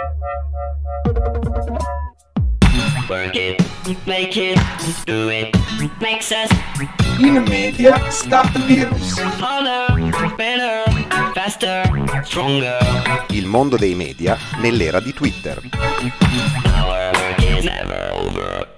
Work it, make it, do it, makes us In media Start Virus. harder, better, faster, stronger. Il mondo dei media nell'era di Twitter. Our work is never over.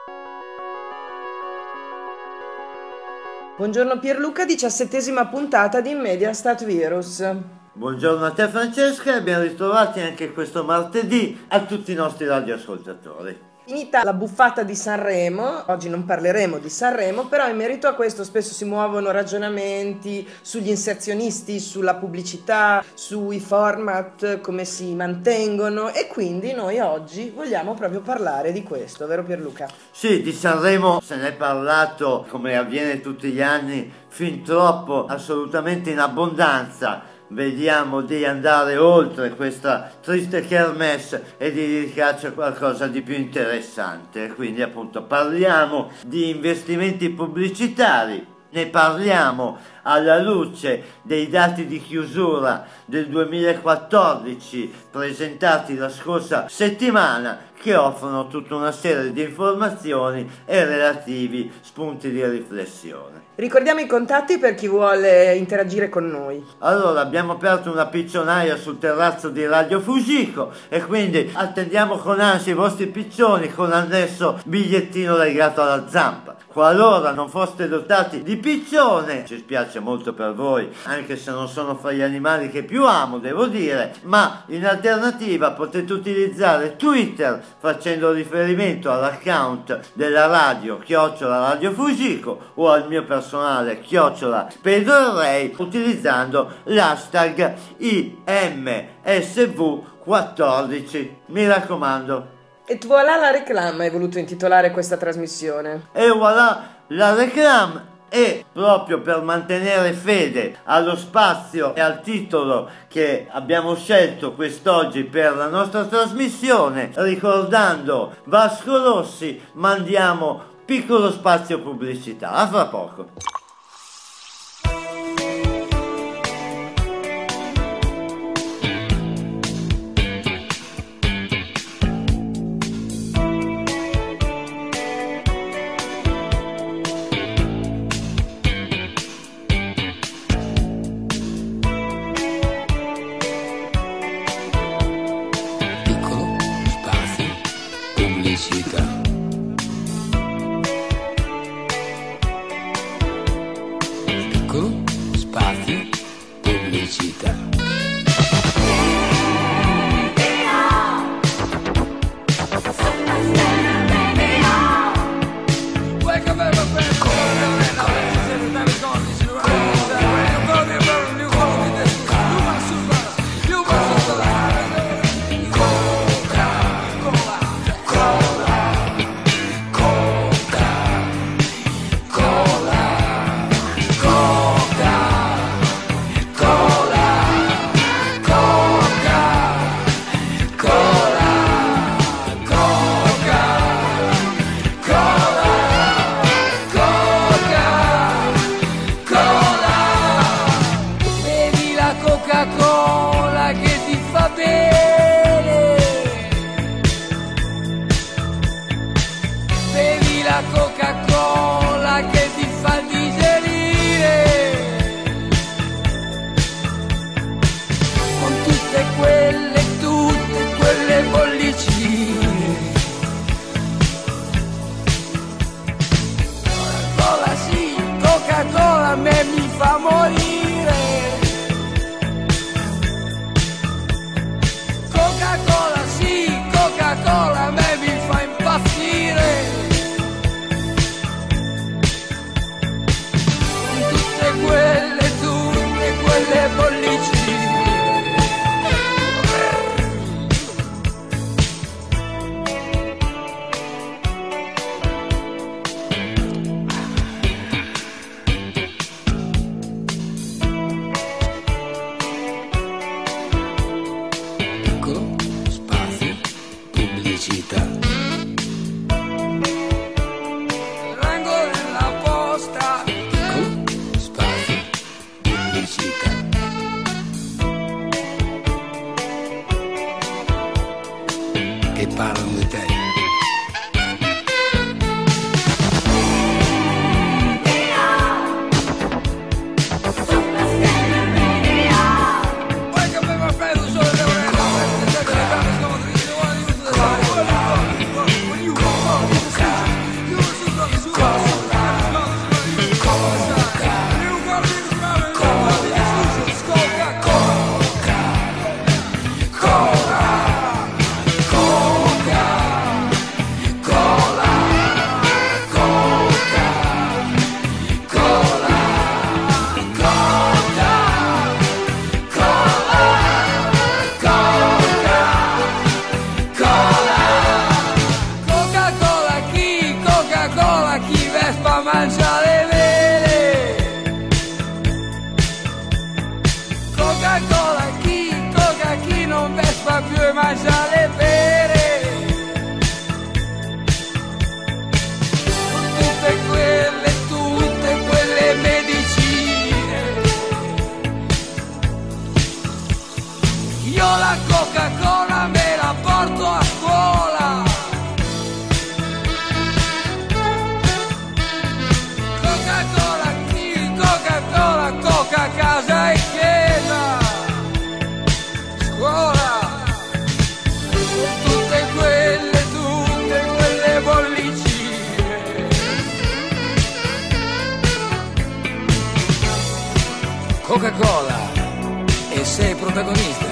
Buongiorno Pierluca, 17ª puntata di In Media Stat Virus. Buongiorno a te Francesca e ben ritrovati anche questo martedì a tutti i nostri radioascoltatori. Finita la buffata di Sanremo, oggi non parleremo di Sanremo, però in merito a questo spesso si muovono ragionamenti sugli inserzionisti, sulla pubblicità, sui format, come si mantengono, e quindi noi oggi vogliamo proprio parlare di questo, vero Pierluca? Sì, di Sanremo se ne è parlato, come avviene tutti gli anni, fin troppo, assolutamente in abbondanza. Vediamo di andare oltre questa triste kermesse e di dedicarci a qualcosa di più interessante. Quindi appunto parliamo di investimenti pubblicitari, ne parliamo alla luce dei dati di chiusura del 2014 presentati la scorsa settimana, che offrono tutta una serie di informazioni e relativi spunti di riflessione. Ricordiamo i contatti per chi vuole interagire con noi. Allora, abbiamo aperto una piccionaia sul terrazzo di Radio Fugico e quindi attendiamo con ansia i vostri piccioni con annesso bigliettino legato alla zampa. Qualora non foste dotati di piccione, ci spiace molto per voi, anche se non sono fra gli animali che più amo, devo dire, ma in alternativa potete utilizzare Twitter facendo riferimento all'account della radio @Radio Fugico o al mio personale @Pedro Rey utilizzando l'hashtag IMSV14. Mi raccomando. E voilà la reclama, hai voluto intitolare questa trasmissione. E voilà la reclame. E proprio per mantenere fede allo spazio e al titolo che abbiamo scelto quest'oggi per la nostra trasmissione, ricordando Vasco Rossi, mandiamo piccolo spazio pubblicità. A fra poco. che parlano di te. Coca-Cola e sei protagonista.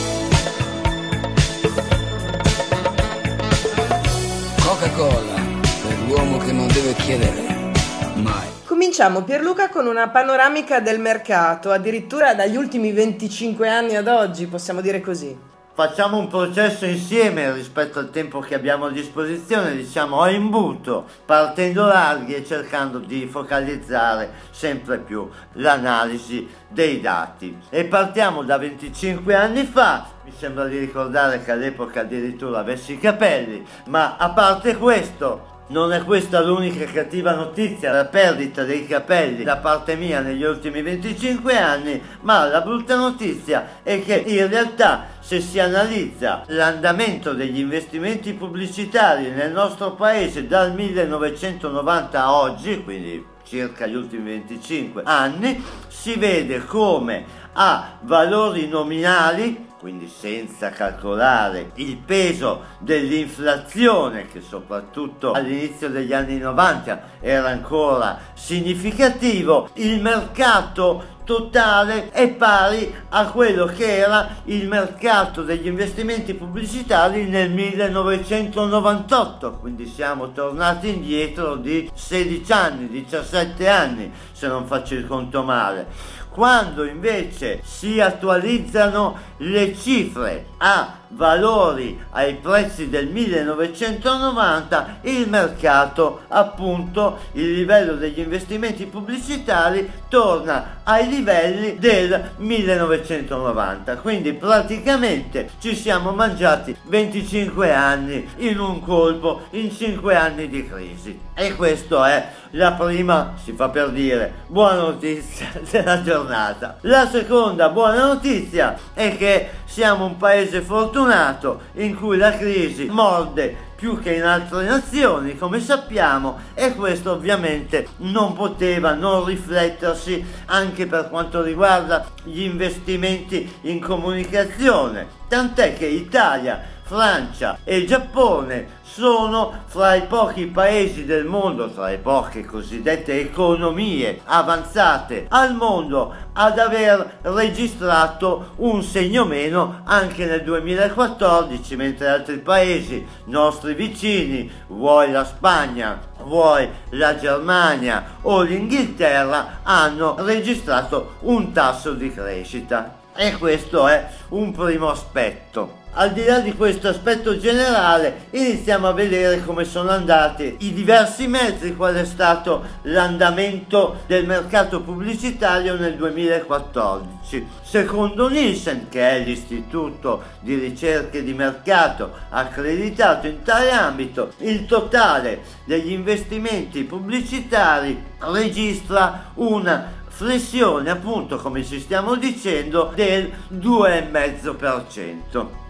Coca-Cola per l'uomo che non deve chiedere mai. Cominciamo, Pierluca, con una panoramica del mercato, addirittura dagli ultimi 25 anni ad oggi, possiamo dire così. Facciamo un processo insieme rispetto al tempo che abbiamo a disposizione, diciamo a imbuto, partendo larghi e cercando di focalizzare sempre più l'analisi dei dati. E partiamo da 25 anni fa, mi sembra di ricordare che all'epoca addirittura avessi i capelli, ma a parte questo, non è questa l'unica cattiva notizia, la perdita dei capelli da parte mia negli ultimi 25 anni, ma la brutta notizia è che in realtà se si analizza l'andamento degli investimenti pubblicitari nel nostro paese dal 1990 a oggi, quindi circa gli ultimi 25 anni, si vede come a valori nominali, quindi senza calcolare il peso dell'inflazione che soprattutto all'inizio degli anni 90 era ancora significativo, il mercato totale è pari a quello che era il mercato degli investimenti pubblicitari nel 1998, quindi siamo tornati indietro di 16 anni, 17 anni, se non faccio il conto male. Quando invece si attualizzano le cifre a valori ai prezzi del 1990, il mercato, appunto il livello degli investimenti pubblicitari torna ai livelli del 1990, quindi praticamente ci siamo mangiati 25 anni in un colpo, in 5 anni di crisi. E questa è la prima, si fa per dire, buona notizia della giornata. La seconda buona notizia è che siamo un paese fortunato in cui la crisi morde più che in altre nazioni, come sappiamo, e questo ovviamente non poteva non riflettersi anche per quanto riguarda gli investimenti in comunicazione, tant'è che Italia, Francia e Giappone sono fra i pochi paesi del mondo, tra le poche cosiddette economie avanzate al mondo, ad aver registrato un segno meno anche nel 2014, mentre altri paesi nostri vicini, vuoi la Spagna, vuoi la Germania o l'Inghilterra, hanno registrato un tasso di crescita. E questo è un primo aspetto. Al di là di questo aspetto generale, iniziamo a vedere come sono andati i diversi mezzi, qual è stato l'andamento del mercato pubblicitario nel 2014. Secondo Nielsen, che è l'istituto di ricerche di mercato accreditato in tale ambito, il totale degli investimenti pubblicitari registra una flessione, appunto come ci stiamo dicendo, del 2,5%.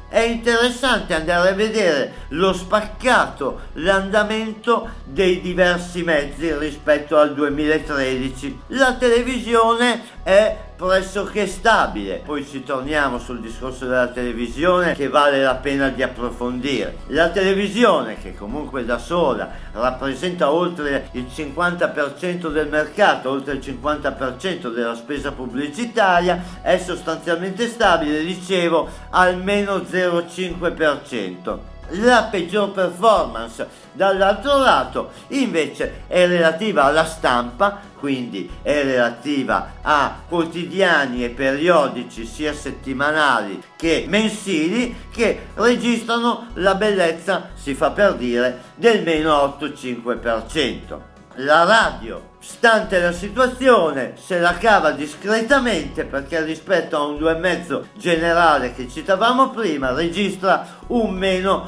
È interessante andare a vedere lo spaccato, l'andamento dei diversi mezzi rispetto al 2013. La televisione è pressoché stabile, poi ci torniamo sul discorso della televisione che vale la pena di approfondire. La televisione, che comunque da sola rappresenta oltre il 50% del mercato, oltre il 50% della spesa pubblicitaria, è sostanzialmente stabile, dicevo, almeno 0,5%. La peggior performance dall'altro lato invece è relativa alla stampa, quindi è relativa a quotidiani e periodici sia settimanali che mensili, che registrano la bellezza, si fa per dire, del meno 8,5%. La radio, stante la situazione, se la cava discretamente, perché rispetto a un 2,5 generale che citavamo prima registra un meno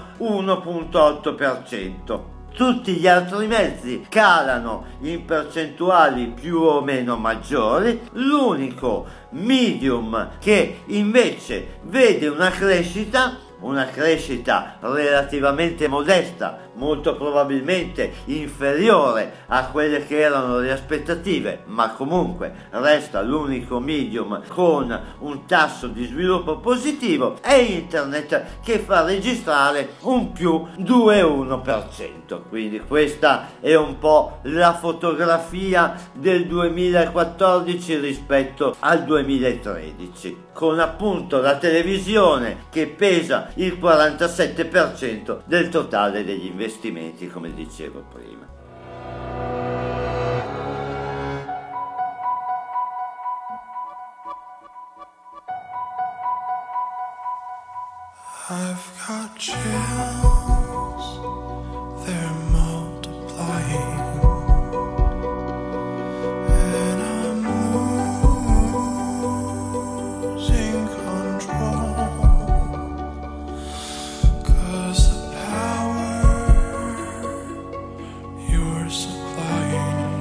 1,8%. Tutti gli altri mezzi calano in percentuali più o meno maggiori. L'unico medium che invece vede una crescita relativamente modesta, molto probabilmente inferiore a quelle che erano le aspettative, ma comunque resta l'unico medium con un tasso di sviluppo positivo, è internet, che fa registrare un più 2,1%. Quindi questa è un po' la fotografia del 2014 rispetto al 2013, con appunto la televisione che pesa il 47% del totale degli investimenti, come dicevo prima. I've got chills, they're multiplying, and I'm losing control, 'cause the power you're supplying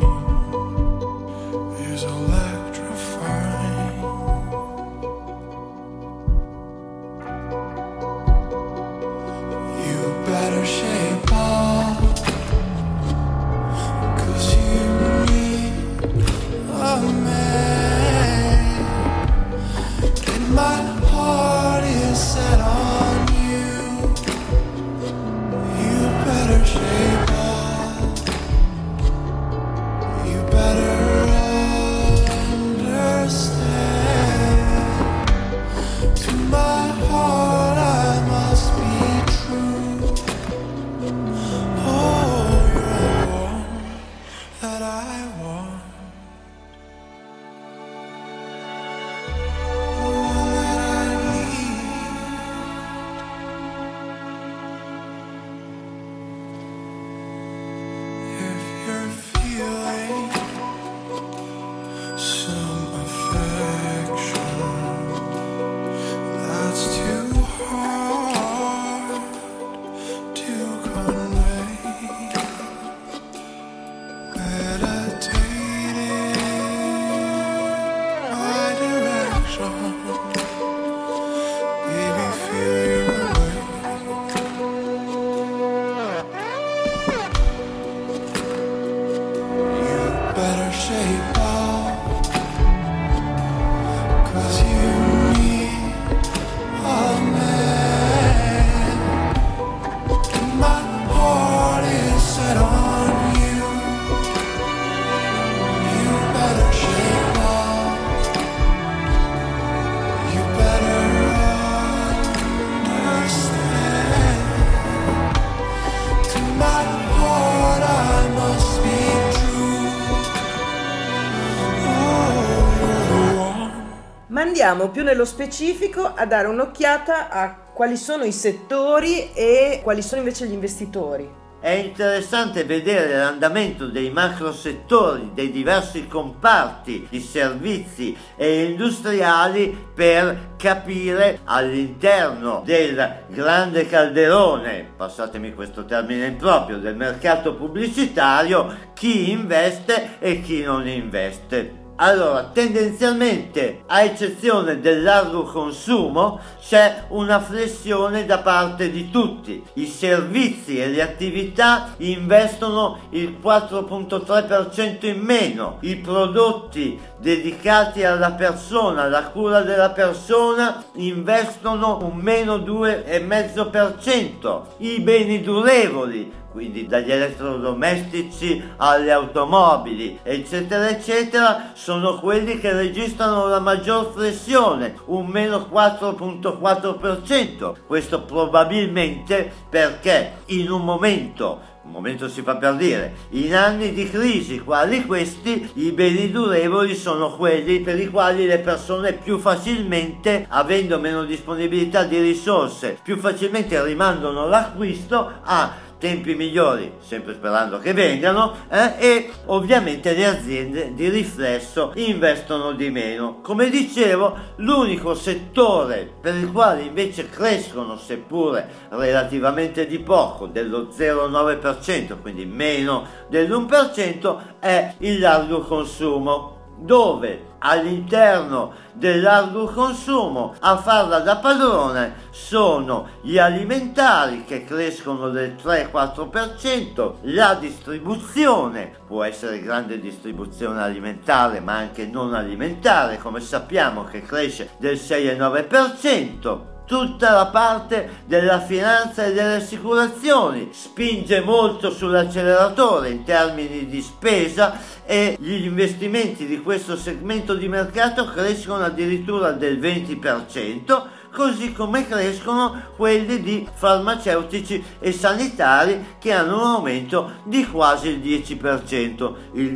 is electrifying. You better shape up, 'cause you need a man, and my heart is set on you. You better shape up, you better understand. To my heart I must be true. Oh, you're the one that I want, the one that I need. If you're feeling some affection that's too hard to convey, meditate in my direction. Baby, feel your way. You better shape up, 'cause you need a man, and my heart is set on you. You better shape up, you better understand. To my heart I must be true. Oh, you're the one. Ma andiamo più nello specifico a dare un'occhiata a quali sono i settori e quali sono invece gli investitori. È interessante vedere l'andamento dei macro settori, dei diversi comparti di servizi e industriali, per capire all'interno del grande calderone, passatemi questo termine improprio, del mercato pubblicitario, chi investe e chi non investe. Allora, tendenzialmente, a eccezione del largo consumo, c'è una flessione da parte di tutti. I servizi e le attività investono il 4,3% in meno, i prodotti dedicati alla persona, alla cura della persona, investono un meno 2,5%, i beni durevoli, quindi dagli elettrodomestici alle automobili, eccetera eccetera, sono quelli che registrano la maggior flessione, un meno 4,4%. Questo probabilmente perché in un momento si fa per dire, in anni di crisi quali questi, i beni durevoli sono quelli per i quali le persone più facilmente, avendo meno disponibilità di risorse, più facilmente rimandano l'acquisto a tempi migliori, sempre sperando che vengano, e ovviamente le aziende di riflesso investono di meno. Come dicevo, l'unico settore per il quale invece crescono, seppure relativamente di poco, dello 0,9%, quindi meno dell'1%, è il largo consumo, dove all'interno del largo consumo a farla da padrone sono gli alimentari, che crescono del 3-4%, la distribuzione, può essere grande distribuzione alimentare ma anche non alimentare, come sappiamo, che cresce del 6-9%. Tutta la parte della finanza e delle assicurazioni spinge molto sull'acceleratore in termini di spesa, e gli investimenti di questo segmento di mercato crescono addirittura del 20%, così come crescono quelli di farmaceutici e sanitari, che hanno un aumento di quasi il 10%, il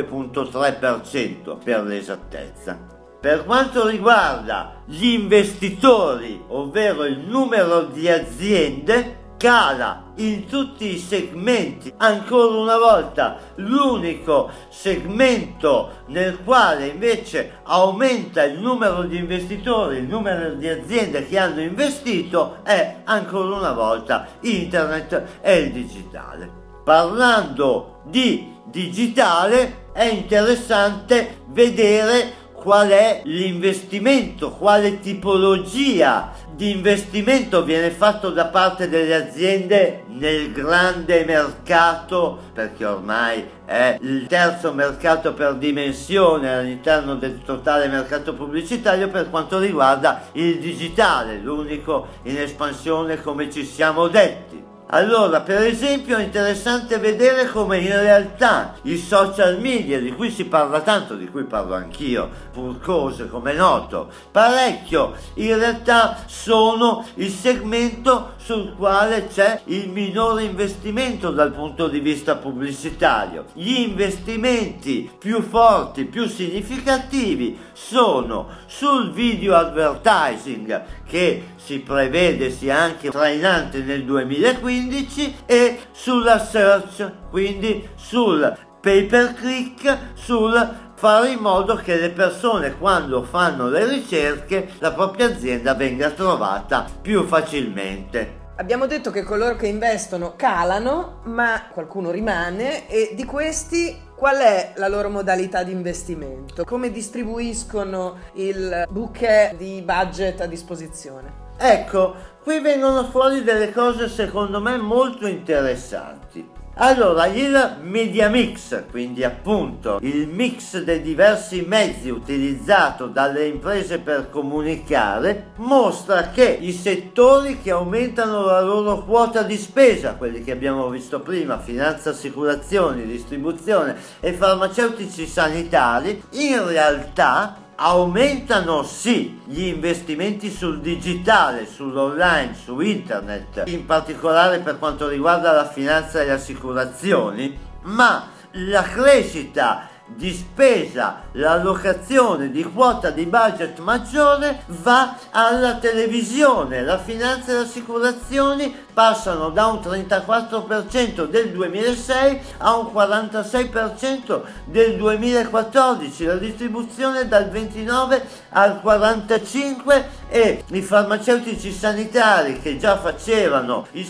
9,3% per l'esattezza. Per quanto riguarda gli investitori, ovvero il numero di aziende, cala in tutti i segmenti. Ancora una volta, l'unico segmento nel quale invece aumenta il numero di investitori, il numero di aziende che hanno investito, è ancora una volta internet e il digitale. Parlando di digitale, è interessante vedere qual è l'investimento, quale tipologia di investimento viene fatto da parte delle aziende nel grande mercato, perché ormai è il terzo mercato per dimensione all'interno del totale mercato pubblicitario per quanto riguarda il digitale, l'unico in espansione, come ci siamo detti. Allora, per esempio, è interessante vedere come in realtà i social media, di cui si parla tanto, di cui parlo anch'io, pur cose, come è noto, parecchio, in realtà sono il segmento sul quale c'è il minore investimento dal punto di vista pubblicitario. Gli investimenti più forti, più significativi sono sul video advertising, che si prevede sia anche trainante nel 2015, e sulla search, quindi sul pay per click, sul fare in modo che le persone, quando fanno le ricerche, la propria azienda venga trovata più facilmente. Abbiamo detto che coloro che investono calano, ma qualcuno rimane, e di questi qual è la loro modalità di investimento? Come distribuiscono il bouquet di budget a disposizione? Ecco, qui vengono fuori delle cose secondo me molto interessanti. Allora, il media mix, quindi appunto il mix dei diversi mezzi utilizzato dalle imprese per comunicare, mostra che i settori che aumentano la loro quota di spesa, quelli che abbiamo visto prima, finanza, assicurazioni, distribuzione e farmaceutici sanitari, in realtà aumentano sì gli investimenti sul digitale, sull'online, su internet, in particolare per quanto riguarda la finanza e le assicurazioni, ma la crescita di spesa, l'allocazione di quota di budget maggiore va alla televisione. La finanza e le assicurazioni passano da un 34% del 2006 a un 46% del 2014, la distribuzione dal 29 al 45% e i farmaceutici sanitari, che già facevano il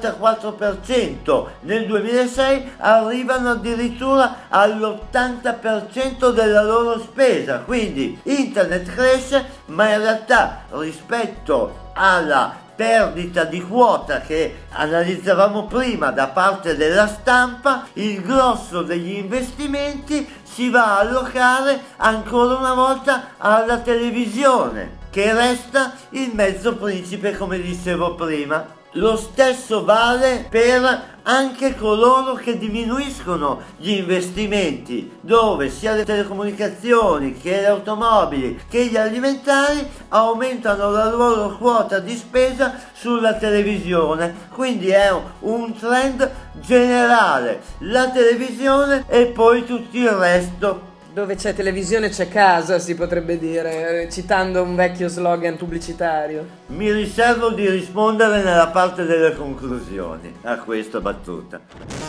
74% nel 2006, arrivano addirittura all'80% della loro spesa. Quindi internet cresce, ma in realtà rispetto alla perdita di quota che analizzavamo prima da parte della stampa, il grosso degli investimenti si va a allocare ancora una volta alla televisione, che resta il mezzo principe, come dicevo prima. Lo stesso vale per anche coloro che diminuiscono gli investimenti, dove sia le telecomunicazioni che le automobili che gli alimentari aumentano la loro quota di spesa sulla televisione. Quindi è un trend generale, la televisione e poi tutto il resto. Dove c'è televisione c'è casa, si potrebbe dire, citando un vecchio slogan pubblicitario. Mi riservo di rispondere nella parte delle conclusioni a questa battuta.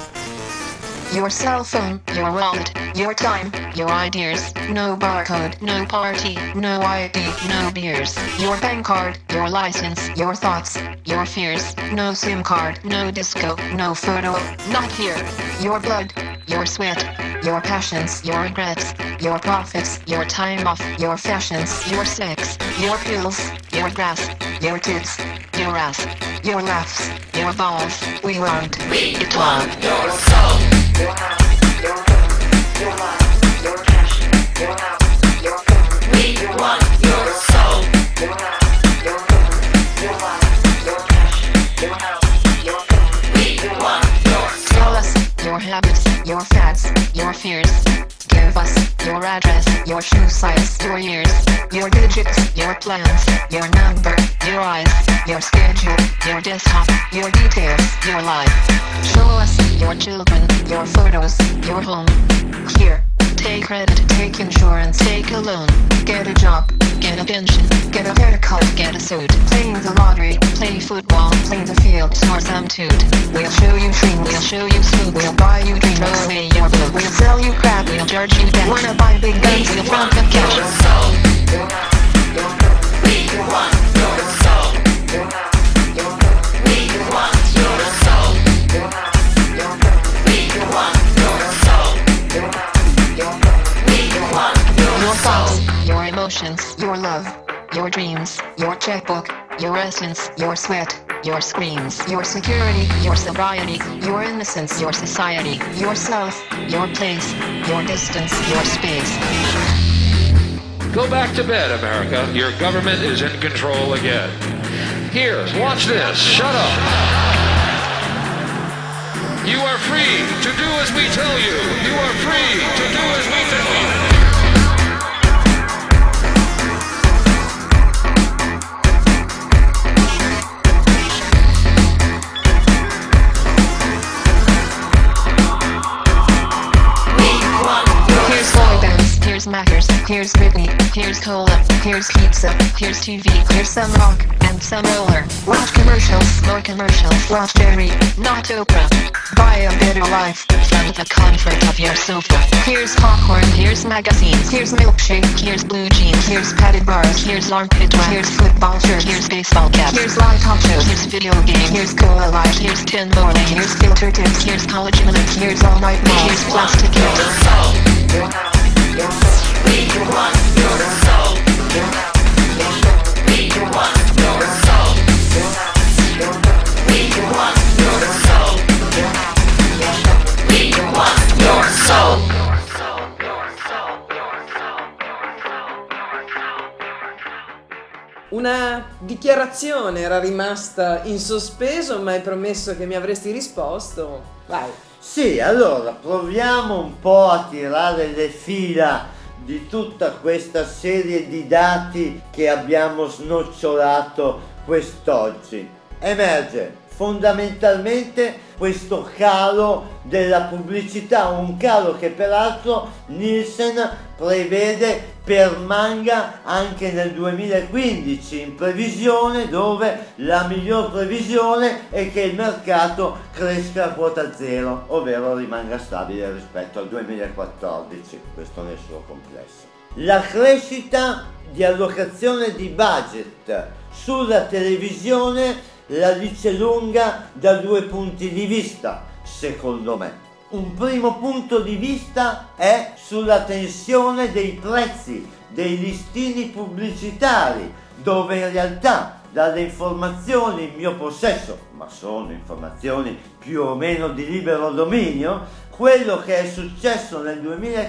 Your cell phone, your wallet, your time, your ideas, no barcode, no party, no ID, no beers, your bank card, your license, your thoughts, your fears, no SIM card, no disco, no photo, not here, your blood, your sweat, your passions, your regrets, your profits, your time off, your fashions, your sex, your pills, your grass, your tits, your ass, your laughs, your balls, we want it all. Your soul. Your house, your home, your life, your passion, your house, your phone. We want your soul. Your house, your home, your life, your passion, your house, your phone. We want your soul. Tell us your habits, your fads, your fears. Give us your address, your shoe size, your years, your digits, your plans, your number, your eyes, your schedule, your desktop, your details, your life. Show us your children, your photos, your home. Here, take credit, take insurance, take a loan, get a job, get a pension, get a haircut, get a suit, playing the lottery, play football, play the field, snore some toot. We'll show you dreams, we'll show you food, we'll buy you drinks, throw away your book, we'll sell you crap, we'll charge you back. Wanna buy big guns, we'll front them cash. Your soul, your house, your home. We want your soul. Your house, your home. We want your soul. Your house, your home. We want your soul. Your house, your home. We want Your thoughts, your emotions, your love, your dreams, your checkbook, your essence, your sweat, your screams, your security, your sobriety, your innocence, your society, yourself, your place, your distance, your space. Go back to bed, America. Your government is in control again. Here, watch this. Shut up. You are free to do as we tell you. You are free to do as we tell you. Here's Mackers, here's Britney, here's Cola, here's pizza, here's TV, here's some rock and some roller. Watch commercials, more commercials, watch Jerry, not Oprah. Buy a better life from the comfort of your sofa. Here's popcorn, here's magazines, here's milkshake, here's blue jeans, here's padded bars, here's armpit wax, here's football shirts, here's baseball caps, here's live talk shows, here's video games, here's Cola Light, here's tin morning, here's filter tips, here's college minutes, here's all night long, here's plastic your soul. Your house. Your soul, we want your soul. Your house, your home, we want your soul. Your house, your home, we want your soul. Your house, your home, we want your soul. Una dichiarazione era rimasta in sospeso, ma hai promesso che mi avresti risposto. Vai. Sì, allora proviamo un po' a tirare le fila di tutta questa serie di dati che abbiamo snocciolato quest'oggi. Emerge fondamentalmente questo calo della pubblicità, un calo che peraltro Nielsen prevede permanga anche nel 2015, in previsione, dove la miglior previsione è che il mercato cresca a quota zero, ovvero rimanga stabile rispetto al 2014, questo nel suo complesso. la crescita di allocazione di budget sulla televisione la dice lunga da due punti di vista, secondo me. Un primo punto di vista è sulla tensione dei prezzi dei listini pubblicitari, dove in realtà dalle informazioni in mio possesso, ma sono informazioni più o meno di libero dominio, quello che è successo nel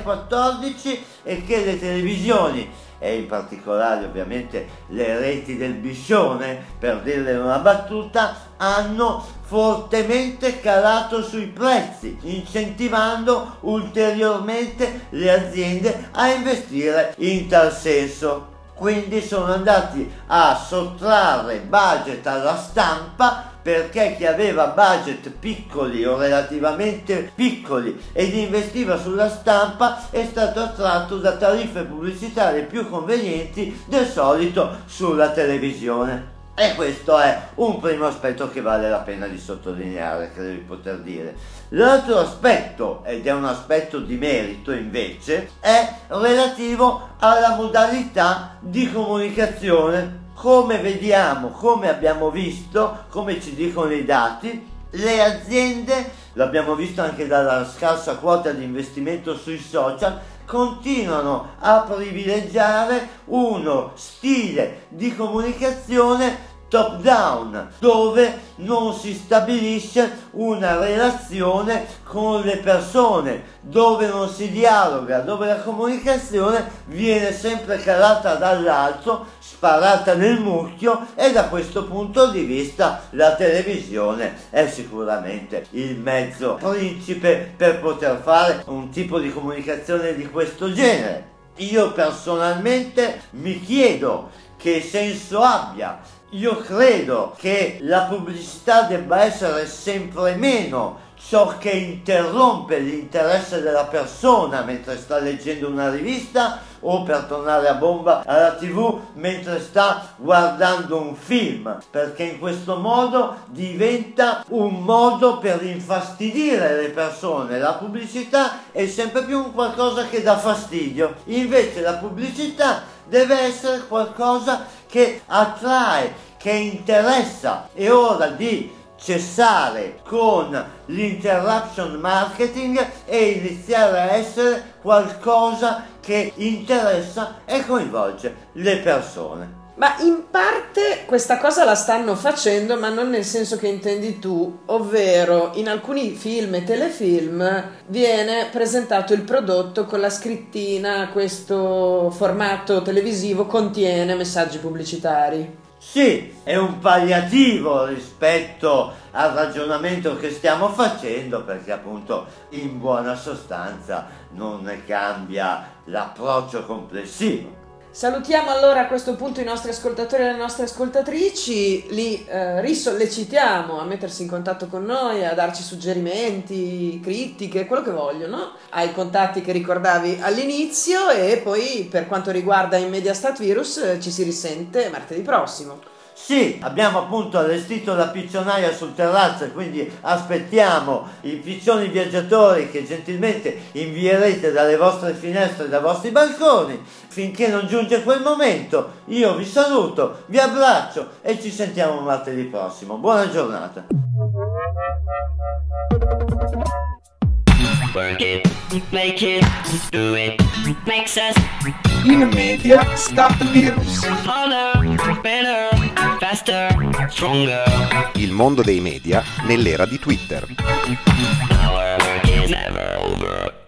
2014 è che le televisioni, e in particolare ovviamente le reti del Biscione, per dirle una battuta, hanno fortemente calato sui prezzi, incentivando ulteriormente le aziende a investire in tal senso. Quindi sono andati a sottrarre budget alla stampa, perché chi aveva budget piccoli o relativamente piccoli ed investiva sulla stampa è stato attratto da tariffe pubblicitarie più convenienti del solito sulla televisione. E questo è un primo aspetto che vale la pena di sottolineare, credo di poter dire. L'altro aspetto, ed è un aspetto di merito invece, è relativo alla modalità di comunicazione. Come vediamo, come abbiamo visto, come ci dicono i dati, le aziende, l'abbiamo visto anche dalla scarsa quota di investimento sui social, continuano a privilegiare uno stile di comunicazione top down, dove non si stabilisce una relazione con le persone, dove non si dialoga, dove la comunicazione viene sempre calata dall'alto, sparata nel mucchio, e da questo punto di vista la televisione è sicuramente il mezzo principe per poter fare un tipo di comunicazione di questo genere. Io personalmente mi chiedo che senso abbia. Io credo che la pubblicità debba essere sempre meno ciò che interrompe l'interesse della persona mentre sta leggendo una rivista, o, per tornare a bomba, alla TV mentre sta guardando un film, perché in questo modo diventa un modo per infastidire le persone. La pubblicità è sempre più un qualcosa che dà fastidio, invece la pubblicità deve essere qualcosa che attrae, che interessa. È ora di cessare con l'interruption marketing e iniziare a essere qualcosa che interessa e coinvolge le persone. Ma in parte questa cosa la stanno facendo, ma non nel senso che intendi tu, ovvero in alcuni film e telefilm viene presentato il prodotto con la scrittina: questo formato televisivo contiene messaggi pubblicitari. Sì, è un palliativo rispetto al ragionamento che stiamo facendo, perché appunto in buona sostanza non ne cambia l'approccio complessivo. Salutiamo allora a questo punto i nostri ascoltatori e le nostre ascoltatrici, li risollecitiamo a mettersi in contatto con noi, a darci suggerimenti, critiche, quello che vogliono, ai contatti che ricordavi all'inizio, e poi per quanto riguarda Immedia Stat Virus ci si risente martedì prossimo. Sì, abbiamo appunto allestito la piccionaia sul terrazzo, e quindi aspettiamo i piccioni viaggiatori che gentilmente invierete dalle vostre finestre e dai vostri balconi. Finché non giunge quel momento, io vi saluto, vi abbraccio e ci sentiamo martedì prossimo. Buona giornata. Work it, make it, do it, makes us Immedia Stat Virus. harder, better, faster, stronger. Il mondo dei media nell'era di Twitter. Our work is never over.